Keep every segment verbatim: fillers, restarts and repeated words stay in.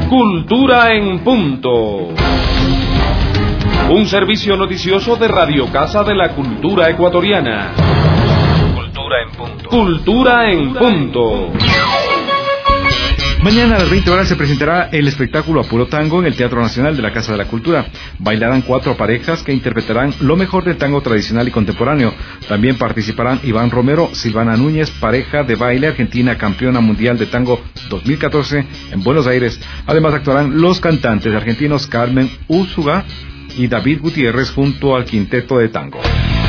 Cultura en punto. Un servicio noticioso de Radio Casa de la Cultura Ecuatoriana. Cultura en punto. Cultura en punto. Mañana a las veinte horas se presentará el espectáculo Apuro Tango en el Teatro Nacional de la Casa de la Cultura. Bailarán cuatro parejas que interpretarán lo mejor del tango tradicional y contemporáneo. También participarán Iván Romero, Silvana Núñez, pareja de baile argentina campeona mundial de tango dos mil catorce en Buenos Aires. Además actuarán los cantantes argentinos Carmen Úsuga y David Gutiérrez junto al quinteto de tango.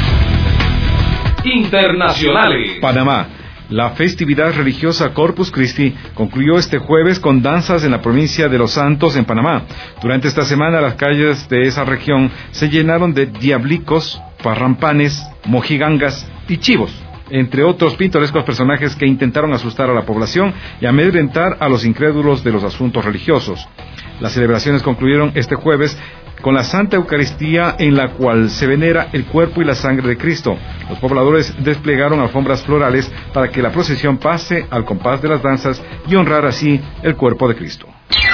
Internacionales. Panamá. La festividad religiosa Corpus Christi concluyó este jueves con danzas en la provincia de Los Santos, en Panamá. Durante esta semana, las calles de esa región se llenaron de diablicos, parrampanes, mojigangas y chivos, entre otros pintorescos personajes que intentaron asustar a la población y amedrentar a los incrédulos de los asuntos religiosos. Las celebraciones concluyeron este jueves con la Santa Eucaristía, en la cual se venera el cuerpo y la sangre de Cristo. Los pobladores desplegaron alfombras florales para que la procesión pase al compás de las danzas y honrar así el cuerpo de Cristo.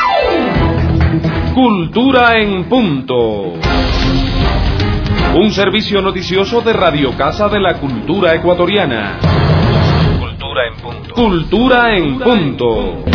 Cultura en punto. Un servicio noticioso de Radio Casa de la Cultura Ecuatoriana. Cultura en punto. Cultura en punto.